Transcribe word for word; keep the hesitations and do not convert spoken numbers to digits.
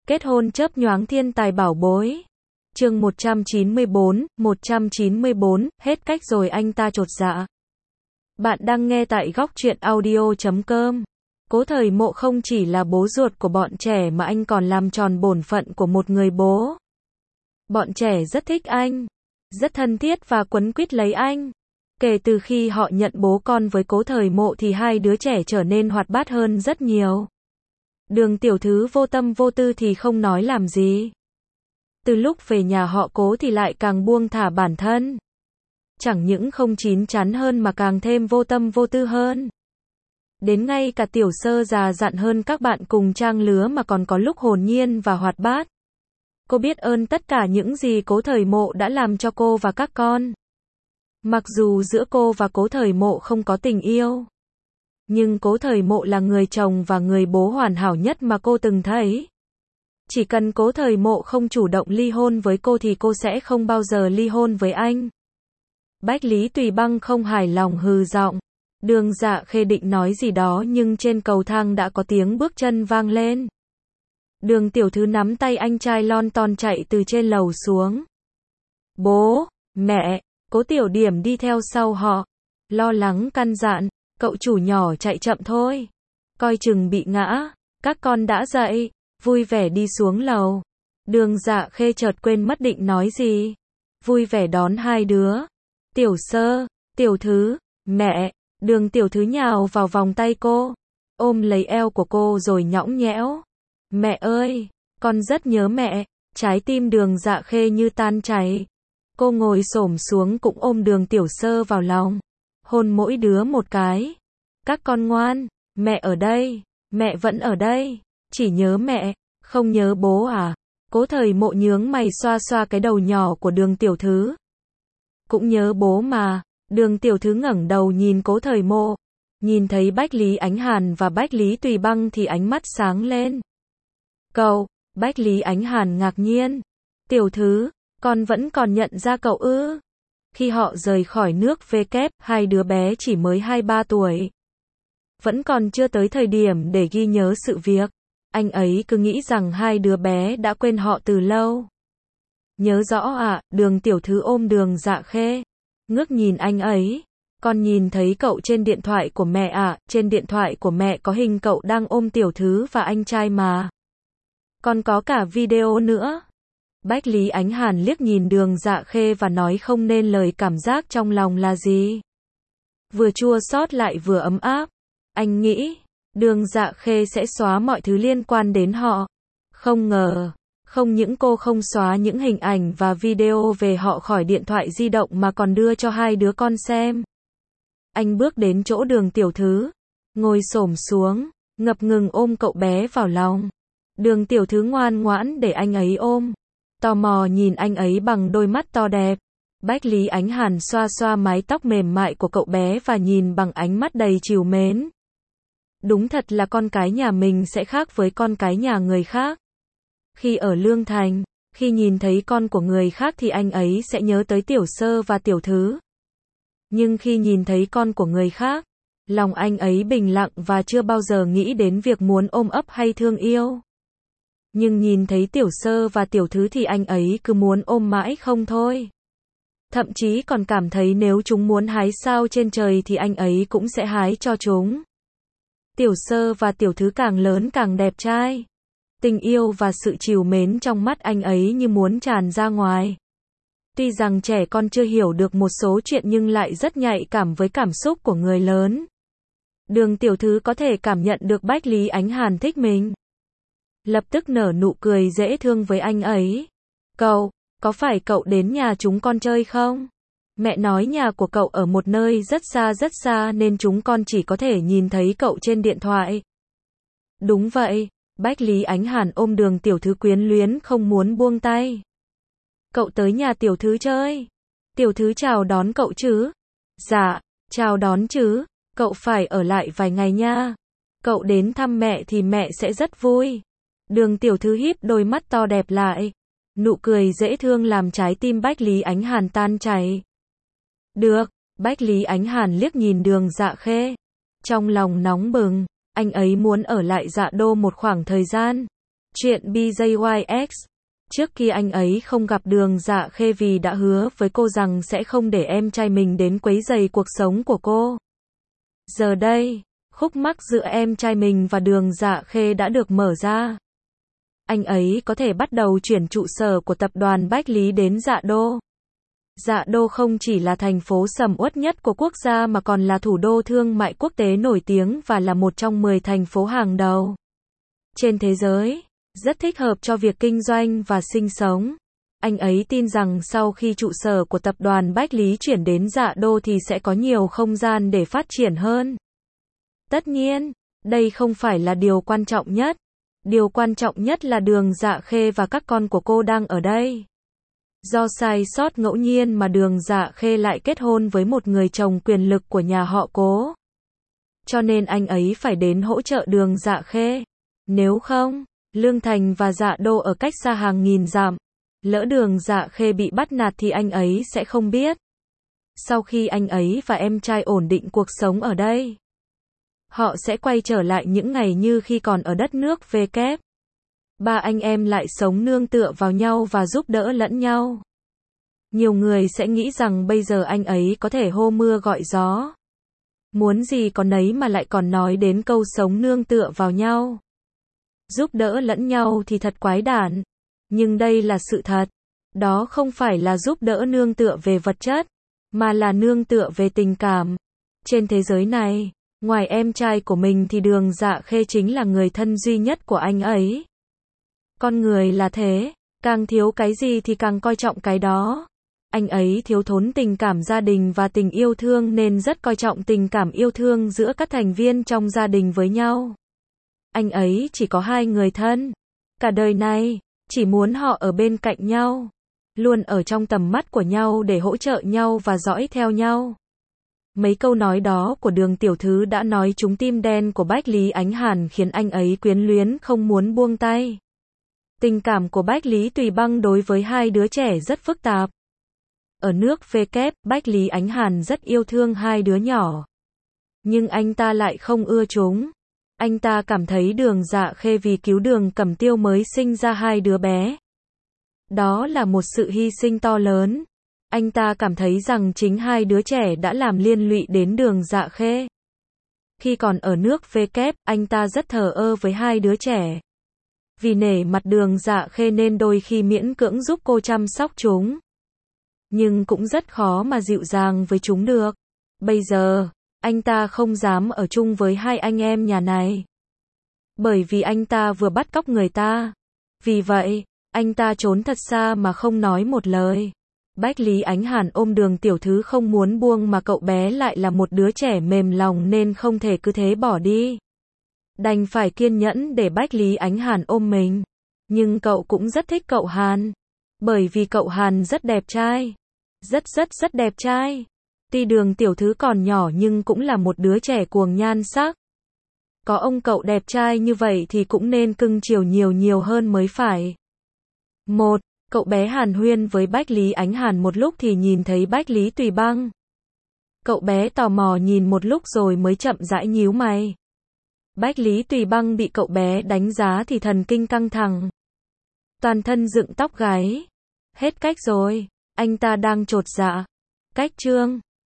Kết hôn chớp nhoáng thiên tài bảo bối. Chương một trăm chín mươi bốn, một trăm chín mươi bốn, hết cách rồi anh ta chột dạ. Bạn đang nghe tại góc truyện audio chấm com. Cố Thời Mộ không chỉ là bố ruột của bọn trẻ mà anh còn làm tròn bổn phận của một người bố. Bọn trẻ rất thích anh, rất thân thiết và quấn quýt lấy anh. Kể từ khi họ nhận bố con với Cố Thời Mộ thì hai đứa trẻ trở nên hoạt bát hơn rất nhiều. Đường tiểu thư vô tâm vô tư thì không nói làm gì. Từ lúc về nhà họ Cố thì lại càng buông thả bản thân. Chẳng những không chín chắn hơn mà càng thêm vô tâm vô tư hơn. Đến ngay cả Tiểu Sơ già dặn hơn các bạn cùng trang lứa mà còn có lúc hồn nhiên và hoạt bát. Cô biết ơn tất cả những gì Cố Thời Mộ đã làm cho cô và các con. Mặc dù giữa cô và Cố Thời Mộ không có tình yêu, nhưng Cố Thời Mộ là người chồng và người bố hoàn hảo nhất mà cô từng thấy. Chỉ cần Cố Thời Mộ không chủ động ly hôn với cô thì cô sẽ không bao giờ ly hôn với anh. Bách Lý Tùy Băng không hài lòng hừ giọng. Đường Dạ Khê định nói gì đó nhưng trên cầu thang đã có tiếng bước chân vang lên. Đường tiểu thư nắm tay anh trai lon ton chạy từ trên lầu xuống. Bố, mẹ, Cố Tiểu Điểm đi theo sau họ, lo lắng căn dặn, cậu chủ nhỏ chạy chậm thôi, coi chừng bị ngã, các con đã dậy, vui vẻ đi xuống lầu. Đường Dạ Khê chợt quên mất định nói gì, vui vẻ đón hai đứa. Tiểu Sơ, Tiểu Thứ, mẹ. Đường tiểu thư nhào vào vòng tay cô, ôm lấy eo của cô rồi nhõng nhẽo. Mẹ ơi, con rất nhớ mẹ. Trái tim Đường Dạ Khê như tan chảy. Cô ngồi xổm xuống cũng ôm Đường Tiểu Sơ vào lòng, hôn mỗi đứa một cái. Các con ngoan, mẹ ở đây, mẹ vẫn ở đây, chỉ nhớ mẹ, không nhớ bố à? Cố Thời Mộ nhướng mày xoa xoa cái đầu nhỏ của Đường tiểu thư. Cũng nhớ bố mà. Đường tiểu thư ngẩng đầu nhìn Cố Thời Mộ, nhìn thấy Bách Lý Ánh Hàn và Bách Lý Tùy Băng thì ánh mắt sáng lên. Cậu, Bách Lý Ánh Hàn ngạc nhiên. Tiểu thư, con vẫn còn nhận ra cậu ư? Khi họ rời khỏi nước V kép, hai đứa bé chỉ mới hai ba tuổi. Vẫn còn chưa tới thời điểm để ghi nhớ sự việc. Anh ấy cứ nghĩ rằng hai đứa bé đã quên họ từ lâu. Nhớ rõ ạ, Đường tiểu thư ôm Đường Dạ Khê. Ngước nhìn anh ấy, con nhìn thấy cậu trên điện thoại của mẹ à? Trên điện thoại của mẹ có hình cậu đang ôm tiểu thư và anh trai mà. Còn có cả video nữa. Bách Lý Ánh Hàn liếc nhìn Đường Dạ Khê và nói không nên lời cảm giác trong lòng là gì. Vừa chua xót lại vừa ấm áp. Anh nghĩ, Đường Dạ Khê sẽ xóa mọi thứ liên quan đến họ. Không ngờ. Không những cô không xóa những hình ảnh và video về họ khỏi điện thoại di động mà còn đưa cho hai đứa con xem. Anh bước đến chỗ Đường tiểu thư, ngồi xổm xuống, ngập ngừng ôm cậu bé vào lòng. Đường tiểu thư ngoan ngoãn để anh ấy ôm, tò mò nhìn anh ấy bằng đôi mắt to đẹp. Bách Lý Ánh Hàn xoa xoa mái tóc mềm mại của cậu bé và nhìn bằng ánh mắt đầy trìu mến. Đúng thật là con cái nhà mình sẽ khác với con cái nhà người khác. Khi ở Lương Thành, khi nhìn thấy con của người khác thì anh ấy sẽ nhớ tới Tiểu Sơ và Tiểu Thứ. Nhưng khi nhìn thấy con của người khác, lòng anh ấy bình lặng và chưa bao giờ nghĩ đến việc muốn ôm ấp hay thương yêu. Nhưng nhìn thấy Tiểu Sơ và Tiểu Thứ thì anh ấy cứ muốn ôm mãi không thôi. Thậm chí còn cảm thấy nếu chúng muốn hái sao trên trời thì anh ấy cũng sẽ hái cho chúng. Tiểu Sơ và Tiểu Thứ càng lớn càng đẹp trai. Tình yêu và sự trìu mến trong mắt anh ấy như muốn tràn ra ngoài. Tuy rằng trẻ con chưa hiểu được một số chuyện nhưng lại rất nhạy cảm với cảm xúc của người lớn. Đường tiểu thư có thể cảm nhận được Bách Lý Ánh Hàn thích mình. Lập tức nở nụ cười dễ thương với anh ấy. Cậu, có phải cậu đến nhà chúng con chơi không? Mẹ nói nhà của cậu ở một nơi rất xa rất xa nên chúng con chỉ có thể nhìn thấy cậu trên điện thoại. Đúng vậy. Bách Lý Ánh Hàn ôm Đường tiểu thư quyến luyến không muốn buông tay. Cậu tới nhà tiểu thư chơi. Tiểu thư chào đón cậu chứ? Dạ, chào đón chứ. Cậu phải ở lại vài ngày nha. Cậu đến thăm mẹ thì mẹ sẽ rất vui. Đường tiểu thư híp đôi mắt to đẹp lại. Nụ cười dễ thương làm trái tim Bách Lý Ánh Hàn tan chảy. Được, Bách Lý Ánh Hàn liếc nhìn Đường Dạ Khê. Trong lòng nóng bừng. Anh ấy muốn ở lại Dạ Đô một khoảng thời gian. Chuyện B J Y X. Trước kia anh ấy không gặp Đường Dạ Khê vì đã hứa với cô rằng sẽ không để em trai mình đến quấy rầy cuộc sống của cô. Giờ đây, khúc mắc giữa em trai mình và Đường Dạ Khê đã được mở ra. Anh ấy có thể bắt đầu chuyển trụ sở của tập đoàn Bách Lý đến Dạ Đô. Dạ Đô không chỉ là thành phố sầm uất nhất của quốc gia mà còn là thủ đô thương mại quốc tế nổi tiếng và là một trong mười thành phố hàng đầu trên thế giới, rất thích hợp cho việc kinh doanh và sinh sống. Anh ấy tin rằng sau khi trụ sở của tập đoàn Bách Lý chuyển đến Dạ Đô thì sẽ có nhiều không gian để phát triển hơn. Tất nhiên, đây không phải là điều quan trọng nhất. Điều quan trọng nhất là Đường Dạ Khê và các con của cô đang ở đây. Do sai sót ngẫu nhiên mà Đường Dạ Khê lại kết hôn với một người chồng quyền lực của nhà họ Cố. Cho nên anh ấy phải đến hỗ trợ Đường Dạ Khê. Nếu không, Lương Thành và Dạ Đô ở cách xa hàng nghìn dặm. Lỡ Đường Dạ Khê bị bắt nạt thì anh ấy sẽ không biết. Sau khi anh ấy và em trai ổn định cuộc sống ở đây, họ sẽ quay trở lại những ngày như khi còn ở đất nước V kép. Ba anh em lại sống nương tựa vào nhau và giúp đỡ lẫn nhau. Nhiều người sẽ nghĩ rằng bây giờ anh ấy có thể hô mưa gọi gió. Muốn gì có nấy mà lại còn nói đến câu sống nương tựa vào nhau. Giúp đỡ lẫn nhau thì thật quái đản. Nhưng đây là sự thật. Đó không phải là giúp đỡ nương tựa về vật chất, mà là nương tựa về tình cảm. Trên thế giới này, ngoài em trai của mình thì Đường Dạ Khê chính là người thân duy nhất của anh ấy. Con người là thế, càng thiếu cái gì thì càng coi trọng cái đó. Anh ấy thiếu thốn tình cảm gia đình và tình yêu thương nên rất coi trọng tình cảm yêu thương giữa các thành viên trong gia đình với nhau. Anh ấy chỉ có hai người thân. Cả đời này, chỉ muốn họ ở bên cạnh nhau. Luôn ở trong tầm mắt của nhau để hỗ trợ nhau và dõi theo nhau. Mấy câu nói đó của Đường tiểu thư đã nói trúng tim đen của Bách Lý Ánh Hàn khiến anh ấy quyến luyến không muốn buông tay. Tình cảm của Bách Lý Tùy Băng đối với hai đứa trẻ rất phức tạp. Ở nước V kép, Bách Lý Ánh Hàn rất yêu thương hai đứa nhỏ. Nhưng anh ta lại không ưa chúng. Anh ta cảm thấy Đường Dạ Khê vì cứu Đường Cẩm Tiêu mới sinh ra hai đứa bé. Đó là một sự hy sinh to lớn. Anh ta cảm thấy rằng chính hai đứa trẻ đã làm liên lụy đến Đường Dạ Khê. Khi còn ở nước V kép, anh ta rất thờ ơ với hai đứa trẻ. Vì nể mặt Đường Dạ Khê nên đôi khi miễn cưỡng giúp cô chăm sóc chúng. Nhưng cũng rất khó mà dịu dàng với chúng được. Bây giờ, anh ta không dám ở chung với hai anh em nhà này. Bởi vì anh ta vừa bắt cóc người ta. Vì vậy, anh ta trốn thật xa mà không nói một lời. Bách Lý Ánh Hàn ôm Đường tiểu thư không muốn buông mà cậu bé lại là một đứa trẻ mềm lòng nên không thể cứ thế bỏ đi. Đành phải kiên nhẫn để Bách Lý Ánh Hàn ôm mình. Nhưng cậu cũng rất thích cậu Hàn. Bởi vì cậu Hàn rất đẹp trai. Rất rất rất đẹp trai. Tuy Đường tiểu thư còn nhỏ nhưng cũng là một đứa trẻ cuồng nhan sắc. Có ông cậu đẹp trai như vậy thì cũng nên cưng chiều nhiều nhiều hơn mới phải. Một, cậu bé hàn huyên với Bách Lý Ánh Hàn một lúc thì nhìn thấy Bách Lý Tùy Băng. Cậu bé tò mò nhìn một lúc rồi mới chậm rãi nhíu mày. Bách Lý Tùy Băng bị cậu bé đánh giá thì thần kinh căng thẳng. Toàn thân dựng tóc gáy. Hết cách rồi, anh ta đang chột dạ. Cách chương.